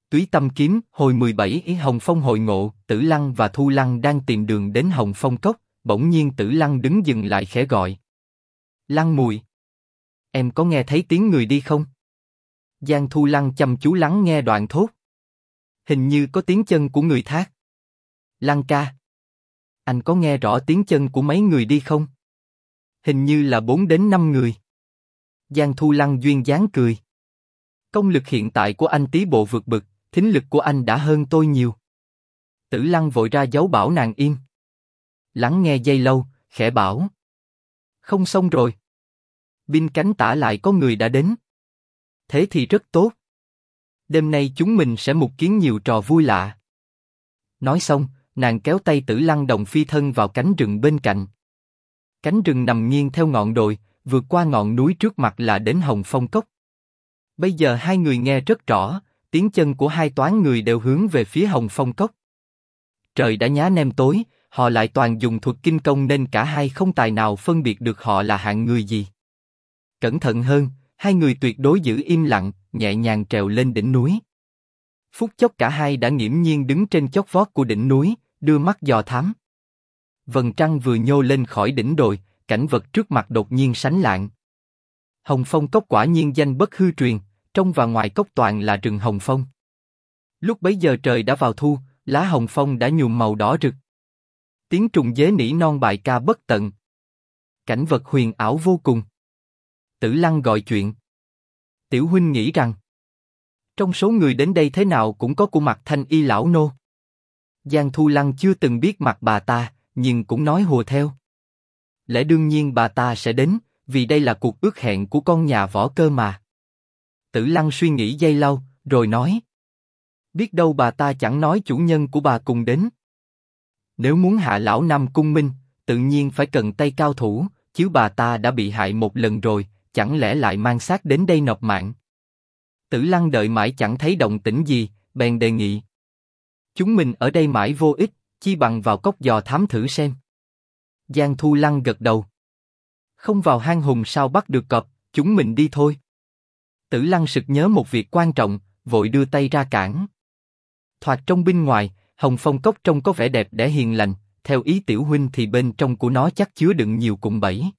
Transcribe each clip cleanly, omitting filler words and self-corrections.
Túy Tâm Kiếm, hồi 17. Hồng Phong hội ngộ. Tử Lăng và Thu Lăng đang tìm đường đến Hồng Phong Cốc, bỗng nhiên Tử Lăng đứng dừng lại khẽ gọi. Lăng Mùi, em có nghe thấy tiếng người đi không? Giang Thu Lăng chăm chú lắng nghe đoạn thốt. Hình như có tiếng chân của người thác. Lăng ca, anh có nghe rõ tiếng chân của mấy người đi không? Hình như là 4 đến 5 người. Giang Thu Lăng duyên dáng cười. Công lực hiện tại của anh tí bộ vượt bực, thính lực của anh đã hơn tôi nhiều. Tử Lăng vội ra dấu bảo nàng im. Lắng nghe giây lâu, khẽ bảo. Không xong rồi. Bên cánh tả lại có người đã đến. Thế thì rất tốt. Đêm nay chúng mình sẽ mục kiến nhiều trò vui lạ. Nói xong, nàng kéo tay Tử Lăng đồng phi thân vào cánh rừng bên cạnh. Cánh rừng nằm nghiêng theo ngọn đồi, vượt qua ngọn núi trước mặt là đến Hồng Phong Cốc. Bây giờ hai người nghe rất rõ, tiếng chân của hai toán người đều hướng về phía Hồng Phong Cốc. Trời đã nhá nhem tối, họ lại toàn dùng thuật kinh công nên cả hai không tài nào phân biệt được họ là hạng người gì. Cẩn thận hơn, hai người tuyệt đối giữ im lặng, nhẹ nhàng trèo lên đỉnh núi. Phút chốc cả hai đã nghiễm nhiên đứng trên chót vót của đỉnh núi, đưa mắt dò thám. Vầng trăng vừa nhô lên khỏi đỉnh đồi, cảnh vật trước mặt đột nhiên sánh lạng. Hồng Phong Cốc quả nhiên danh bất hư truyền, trong và ngoài cốc toàn là rừng hồng phong. Lúc bấy giờ trời đã vào thu, lá hồng phong đã nhuộm màu đỏ rực. Tiếng trùng dế nỉ non bài ca bất tận. Cảnh vật huyền ảo vô cùng. Tử Lăng gọi chuyện. Tiểu huynh nghĩ rằng trong số người đến đây thế nào cũng có của Mạc Thanh Y lão nô. Giang Thu Lăng chưa từng biết mặt bà ta, nhưng cũng nói hùa theo. Lẽ đương nhiên bà ta sẽ đến, vì đây là cuộc ước hẹn của con nhà Võ cơ mà. Tử Lăng suy nghĩ giây lâu, rồi nói. Biết đâu bà ta chẳng nói chủ nhân của bà cùng đến. Nếu muốn hạ lão Nam Cung Minh, tự nhiên phải cần tay cao thủ, chứ bà ta đã bị hại một lần rồi, chẳng lẽ lại mang xác đến đây nộp mạng. Tử Lăng đợi mãi chẳng thấy động tĩnh gì, bèn đề nghị. Chúng mình ở đây mãi vô ích, chi bằng vào cốc dò thám thử xem. Giang Thu Lăng gật đầu. Không vào hang hùng sao bắt được cọp, chúng mình đi thôi. Tử Lăng sực nhớ một việc quan trọng, vội đưa tay ra cản. Thoạt trong bên ngoài, Hồng Phong Cốc trông có vẻ đẹp đẽ hiền lành, theo ý tiểu huynh thì bên trong của nó chắc chứa đựng nhiều cụm bẫy.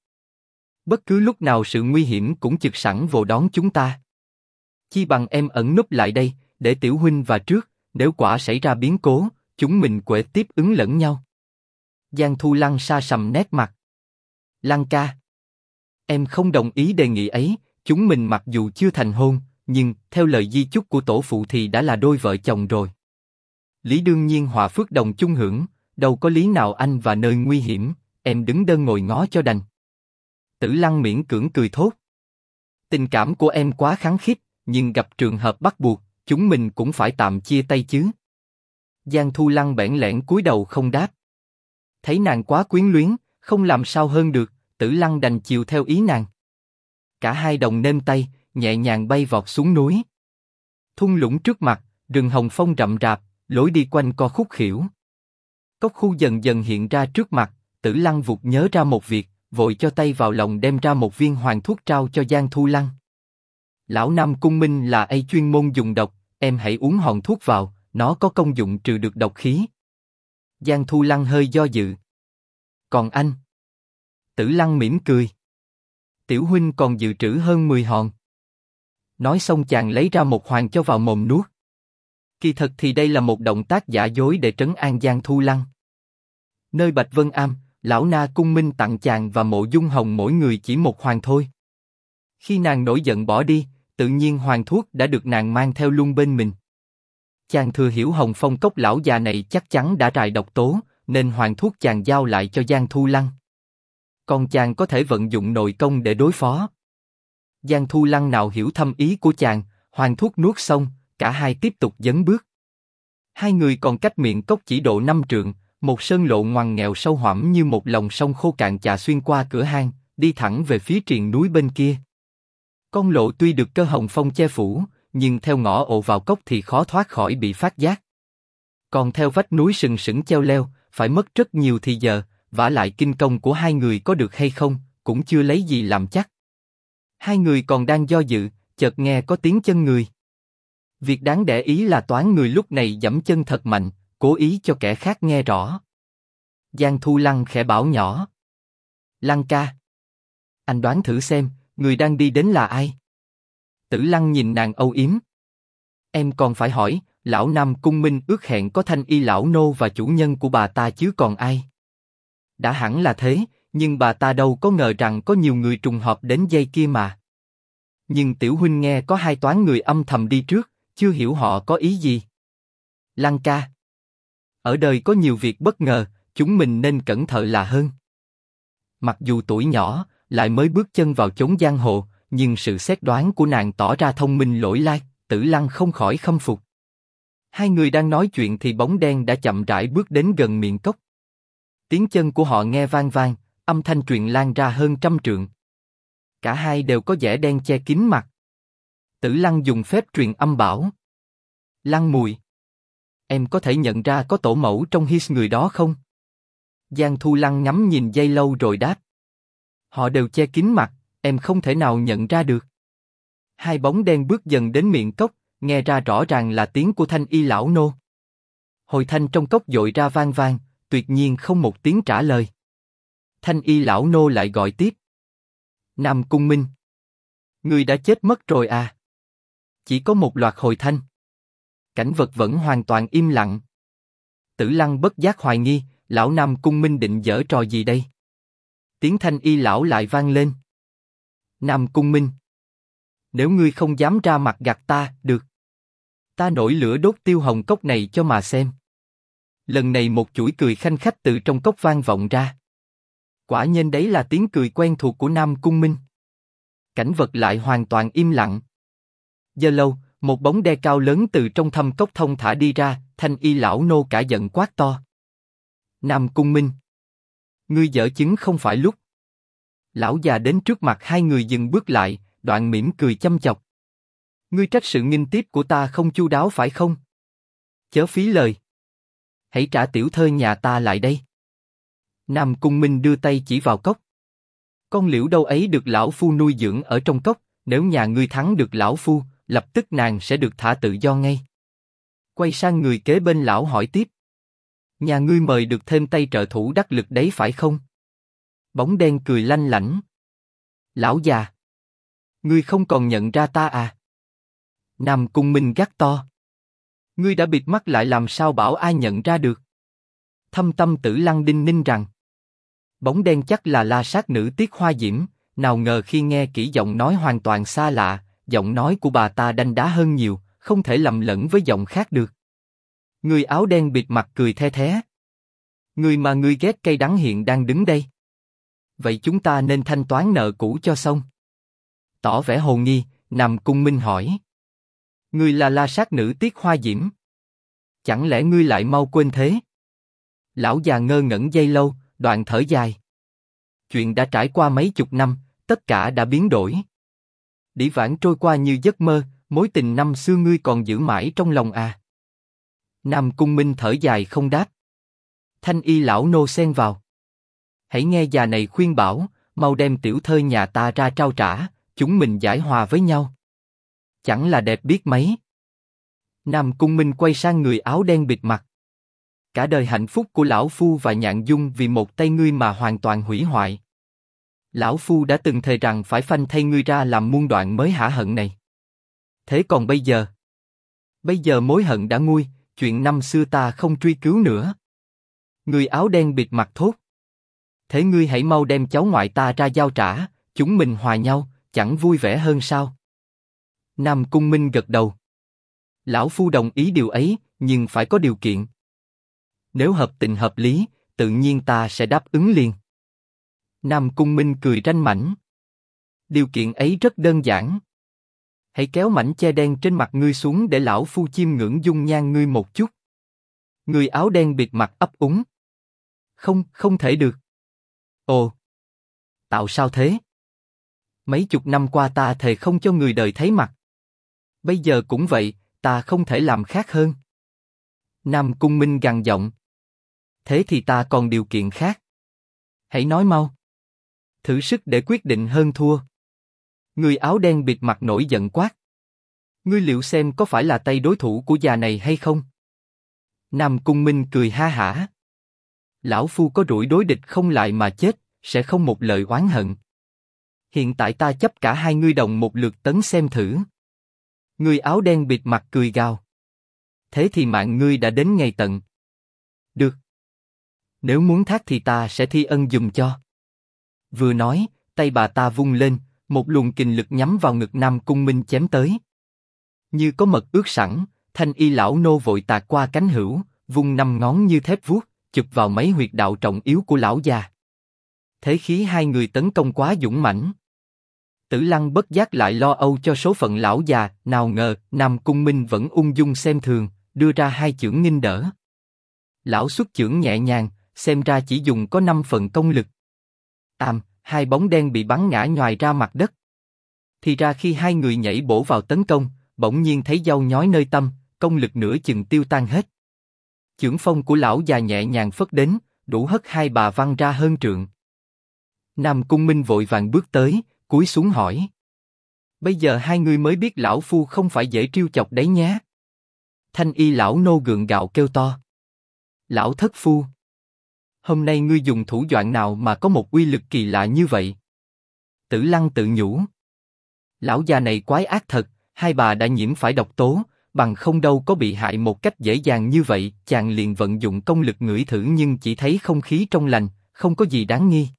Bất cứ lúc nào sự nguy hiểm cũng trực sẵn vồ đón chúng ta. Chi bằng em ẩn núp lại đây, để tiểu huynh và trước, nếu quả xảy ra biến cố, chúng mình quệ tiếp ứng lẫn nhau. Giang Thu Lăng sa sầm nét mặt. Lăng ca, em không đồng ý đề nghị ấy. Chúng mình mặc dù chưa thành hôn, nhưng theo lời di chúc của tổ phụ thì đã là đôi vợ chồng rồi. Lý đương nhiên hòa phước đồng chung hưởng, đâu có lý nào anh và nơi nguy hiểm, em đứng đơn ngồi ngó cho đành. Tử Lăng miễn cưỡng cười thốt. Tình cảm của em quá khăng khít, nhưng gặp trường hợp bắt buộc, chúng mình cũng phải tạm chia tay chứ. Giang Thu Lăng bẽn lẽn cúi đầu không đáp. Thấy nàng quá quyến luyến, không làm sao hơn được, Tử Lăng đành chiều theo ý nàng. Cả hai đồng nêm tay, nhẹ nhàng bay vọt xuống núi. Thung lũng trước mặt, rừng hồng phong rậm rạp, lối đi quanh co khúc khuỷu. Cốc khu dần dần hiện ra trước mặt, Tử Lăng vụt nhớ ra một việc, vội cho tay vào lòng đem ra một viên hoàng thuốc trao cho Giang Thu Lăng. Lão Nam Cung Minh là ấy chuyên môn dùng độc, em hãy uống hòn thuốc vào, nó có công dụng trừ được độc khí. Giang Thu Lăng hơi do dự. Còn anh? Tử Lăng mỉm cười. Tiểu huynh còn dự trữ hơn 10 hòn. Nói xong chàng lấy ra một hoàn cho vào mồm nuốt. Kỳ thật thì đây là một động tác giả dối để trấn an Giang Thu Lăng. Nơi Bạch Vân Am, lão Na Cung Minh tặng chàng và Mộ Dung Hồng mỗi người chỉ một hoàn thôi. Khi nàng nổi giận bỏ đi, tự nhiên hoàn thuốc đã được nàng mang theo luôn bên mình. Chàng thừa hiểu Hồng Phong Cốc lão già này chắc chắn đã rải độc tố, nên hoàn thuốc chàng giao lại cho Giang Thu Lăng. Còn chàng có thể vận dụng nội công để đối phó. Giang Thu Lăng nào hiểu thâm ý của chàng, hoàn thuốc nuốt xong, cả hai tiếp tục dấn bước. Hai người còn cách miệng cốc chỉ độ 5 trượng, một sơn lộ ngoằn nghèo sâu hoẳm như một lòng sông khô cạn chà xuyên qua cửa hang, đi thẳng về phía triền núi bên kia. Con lộ tuy được cơ hồng phong che phủ, nhưng theo ngõ ộ vào cốc thì khó thoát khỏi bị phát giác. Còn theo vách núi sừng sững treo leo, phải mất rất nhiều thì giờ, vả lại kinh công của hai người có được hay không, cũng chưa lấy gì làm chắc. Hai người còn đang do dự, chợt nghe có tiếng chân người. Việc đáng để ý là toán người lúc này giẫm chân thật mạnh, cố ý cho kẻ khác nghe rõ. Giang Thu Lăng khẽ bảo nhỏ. Lăng ca. Anh đoán thử xem, người đang đi đến là ai? Tử Lăng nhìn nàng âu yếm. Em còn phải hỏi, lão Nam Cung Minh ước hẹn có Thanh Y lão nô và chủ nhân của bà ta chứ còn ai? Đã hẳn là thế, nhưng bà ta đâu có ngờ rằng có nhiều người trùng hợp đến giây kia mà. Nhưng tiểu huynh nghe có hai toán người âm thầm đi trước, chưa hiểu họ có ý gì. Lăng ca. Ở đời có nhiều việc bất ngờ, chúng mình nên cẩn thận là hơn. Mặc dù tuổi nhỏ, lại mới bước chân vào chốn giang hồ, nhưng sự xét đoán của nàng tỏ ra thông minh lỗi lai, Tử Lăng không khỏi khâm phục. Hai người đang nói chuyện thì bóng đen đã chậm rãi bước đến gần miệng cốc. Tiếng chân của họ nghe vang vang, âm thanh truyền lan ra hơn 100 trượng. Cả hai đều có vẻ đen che kín mặt. Tử Lăng dùng phép truyền âm bảo. Lăng Mùi. Em có thể nhận ra có tổ mẫu trong his người đó không? Giang Thu Lăng ngắm nhìn giây lâu rồi đáp. Họ đều che kín mặt, em không thể nào nhận ra được. Hai bóng đen bước dần đến miệng cốc, nghe ra rõ ràng là tiếng của Thanh Y lão nô. Hồi thanh trong cốc dội ra vang vang, tuyệt nhiên không một tiếng trả lời. Thanh Y lão nô lại gọi tiếp. Nam Cung Minh. Người đã chết mất rồi à? Chỉ có một loạt hồi thanh. Cảnh vật vẫn hoàn toàn im lặng. Tử Lăng bất giác hoài nghi, lão Nam Cung Minh định giở trò gì đây? Tiếng Thanh Y lão lại vang lên. Nam Cung Minh. Nếu ngươi không dám ra mặt gạt ta, được. Ta nổi lửa đốt tiêu hồng cốc này cho mà xem. Lần này một chuỗi cười khanh khách từ trong cốc vang vọng ra. Quả nhiên đấy là tiếng cười quen thuộc của Nam Cung Minh. Cảnh vật lại hoàn toàn im lặng. Giờ lâu, một bóng đen cao lớn từ trong thâm cốc thông thả đi ra, Thanh Y lão nô cả giận quát to. Nam Cung Minh. Ngươi giở chứng không phải lúc. Lão già đến trước mặt hai người dừng bước lại, đoạn mỉm cười chăm chọc. Ngươi trách sự nghinh tiếp của ta không chu đáo phải không? Chớ phí lời. Hãy trả tiểu thơ nhà ta lại đây. Nam Cung Minh đưa tay chỉ vào cốc. Con liễu đâu ấy được lão phu nuôi dưỡng ở trong cốc, nếu nhà ngươi thắng được lão phu, lập tức nàng sẽ được thả tự do ngay. Quay sang người kế bên lão hỏi tiếp. Nhà ngươi mời được thêm tay trợ thủ đắc lực đấy phải không? Bóng đen cười lanh lảnh. Lão già. Ngươi không còn nhận ra ta à? Nam Cung Minh gắt to. Ngươi đã bịt mắt lại làm sao bảo ai nhận ra được? Thâm tâm Tử Lăng đinh ninh rằng. Bóng đen chắc là La Sát nữ Tiết Hoa Diễm, nào ngờ khi nghe kỹ giọng nói hoàn toàn xa lạ, giọng nói của bà ta đanh đá hơn nhiều, không thể lầm lẫn với giọng khác được. Người áo đen bịt mặt cười the thé. Người mà ngươi ghét cay đắng hiện đang đứng đây. Vậy chúng ta nên thanh toán nợ cũ cho xong. Tỏ vẻ hồ nghi, Nam Cung Minh hỏi. Ngươi là La Sát nữ Tiết Hoa Diễm. Chẳng lẽ ngươi lại mau quên thế? Lão già ngơ ngẩn giây lâu, đoạn thở dài. Chuyện đã trải qua mấy chục năm, tất cả đã biến đổi. Đĩ vãng trôi qua như giấc mơ, mối tình năm xưa ngươi còn giữ mãi trong lòng à? Nam Cung Minh thở dài không đáp. Thanh Y lão nô xen vào. Hãy nghe già này khuyên bảo, mau đem tiểu thơ nhà ta ra trao trả, chúng mình giải hòa với nhau. Chẳng là đẹp biết mấy. Nam Cung Minh quay sang người áo đen bịt mặt. Cả đời hạnh phúc của lão phu và Nhạn Dung vì một tay ngươi mà hoàn toàn hủy hoại. Lão phu đã từng thề rằng phải phanh thay ngươi ra làm muôn đoạn mới hả hận này. Thế còn bây giờ? Bây giờ mối hận đã nguôi, chuyện năm xưa ta không truy cứu nữa. Người áo đen bịt mặt thốt. Thế ngươi hãy mau đem cháu ngoại ta ra giao trả, chúng mình hòa nhau, chẳng vui vẻ hơn sao? Nam Cung Minh gật đầu. Lão phu đồng ý điều ấy, nhưng phải có điều kiện. Nếu hợp tình hợp lý, tự nhiên ta sẽ đáp ứng liền. Nam Cung Minh cười ranh mãnh. Điều kiện ấy rất đơn giản. Hãy kéo mảnh che đen trên mặt ngươi xuống để lão phu chiêm ngưỡng dung nhan ngươi một chút. Người áo đen bịt mặt ấp úng. Không, không thể được. Ồ. Tạo sao thế? Mấy chục năm qua ta thề không cho người đời thấy mặt. Bây giờ cũng vậy, ta không thể làm khác hơn. Nam Cung Minh gằn giọng. Thế thì ta còn điều kiện khác. Hãy nói mau. Thử sức để quyết định hơn thua. Người áo đen bịt mặt nổi giận quát. Ngươi liệu xem có phải là tay đối thủ của già này hay không? Nam Cung Minh cười ha hả. Lão phu có rủi đối địch không lại mà chết, sẽ không một lời oán hận. Hiện tại ta chấp cả hai ngươi đồng một lượt tấn xem thử. Người áo đen bịt mặt cười gào. Thế thì mạng ngươi đã đến ngày tận. Được. Nếu muốn thác thì ta sẽ thi ân giùm cho. Vừa nói, tay bà ta vung lên, một luồng kình lực nhắm vào ngực Nam Cung Minh chém tới. Như có mật ước sẵn, Thanh Y lão nô vội tạt qua cánh hữu, vung 5 ngón như thép vuốt, chụp vào mấy huyệt đạo trọng yếu của lão già. Thế khí hai người tấn công quá dũng mãnh. Tử Lăng bất giác lại lo âu cho số phận lão già, nào ngờ Nam Cung Minh vẫn ung dung xem thường, đưa ra hai chưởng nghênh đỡ. Lão xuất chưởng nhẹ nhàng, xem ra chỉ dùng có 5 phần công lực. Hai bóng đen bị bắn ngã nhoài ra mặt đất. Thì ra khi hai người nhảy bổ vào tấn công, bỗng nhiên thấy dao nhói nơi tâm, công lực nửa chừng tiêu tan hết. Chưởng phong của lão già nhẹ nhàng phất đến, đủ hất hai bà văng ra hơn trượng. Nam Cung Minh vội vàng bước tới, cúi xuống hỏi: bây giờ hai người mới biết lão phu không phải dễ trêu chọc đấy nhé. Thanh Y lão nô gượng gạo kêu to: lão thất phu, hôm nay ngươi dùng thủ đoạn nào mà có một uy lực kỳ lạ như vậy? Tử Lăng tự nhủ: lão già này quái ác thật, hai bà đã nhiễm phải độc tố, bằng không đâu có bị hại một cách dễ dàng như vậy. Chàng liền vận dụng công lực ngửi thử nhưng chỉ thấy không khí trong lành, không có gì đáng nghi.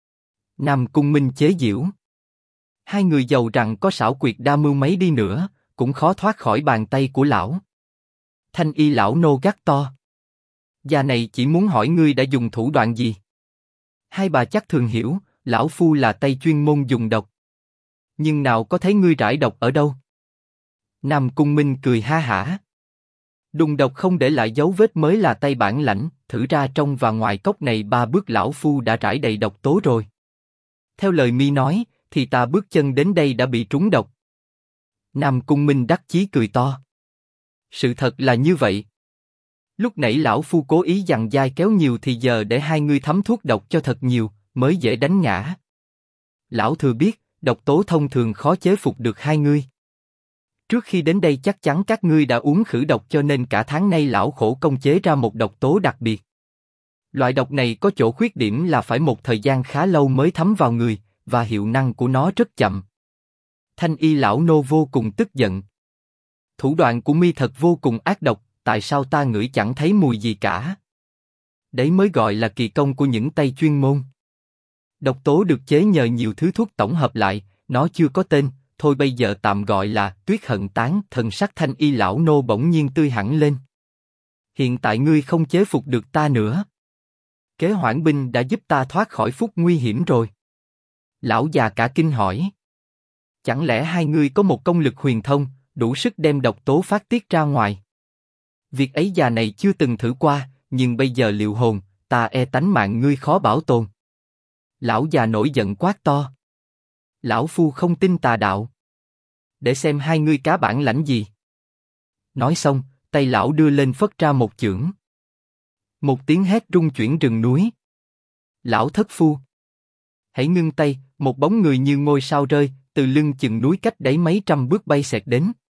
Nam Cung Minh chế giễu: hai người giàu rằng có xảo quyệt đa mưu mấy đi nữa, cũng khó thoát khỏi bàn tay của lão. Thanh Y lão nô gắt to: già này chỉ muốn hỏi ngươi đã dùng thủ đoạn gì. Hai bà chắc thường hiểu, lão phu là tay chuyên môn dùng độc. Nhưng nào có thấy ngươi rải độc ở đâu? Nam Cung Minh cười ha hả: đùng độc không để lại dấu vết mới là tay bản lãnh, thử ra trong và ngoài cốc này 3 bước lão phu đã rải đầy độc tố rồi. Theo lời mi nói, thì ta bước chân đến đây đã bị trúng độc. Nam Cung Minh đắc chí cười to: sự thật là như vậy. Lúc nãy lão phu cố ý dằn dai kéo nhiều thì giờ để hai ngươi thấm thuốc độc cho thật nhiều, mới dễ đánh ngã. Lão thừa biết, độc tố thông thường khó chế phục được hai ngươi. Trước khi đến đây chắc chắn các ngươi đã uống khử độc cho nên cả tháng nay lão khổ công chế ra một độc tố đặc biệt. Loại độc này có chỗ khuyết điểm là phải một thời gian khá lâu mới thấm vào người, và hiệu năng của nó rất chậm. Thanh Y lão nô vô cùng tức giận: thủ đoạn của mi thật vô cùng ác độc, tại sao ta ngửi chẳng thấy mùi gì cả? Đấy mới gọi là kỳ công của những tay chuyên môn. Độc tố được chế nhờ nhiều thứ thuốc tổng hợp lại, nó chưa có tên, thôi bây giờ tạm gọi là Tuyết Hận Tán. Thần sắc Thanh Y lão nô bỗng nhiên tươi hẳn lên. Hiện tại ngươi không chế phục được ta nữa. Kế Hoãn binh đã giúp ta thoát khỏi phút nguy hiểm rồi. Lão già cả kinh hỏi: chẳng lẽ hai ngươi có một công lực huyền thông, đủ sức đem độc tố phát tiết ra ngoài? Việc ấy già này chưa từng thử qua, nhưng bây giờ liệu hồn, ta e tánh mạng ngươi khó bảo tồn. Lão già nổi giận quát to: lão phu không tin tà đạo. Để xem hai ngươi cá bản lãnh gì. Nói xong, tay lão đưa lên phất ra một chưởng. Một tiếng hét rung chuyển rừng núi. Lão thất phu, hãy ngưng tay. Một bóng người như ngôi sao rơi, từ lưng chừng núi cách đấy mấy trăm bước bay xẹt đến.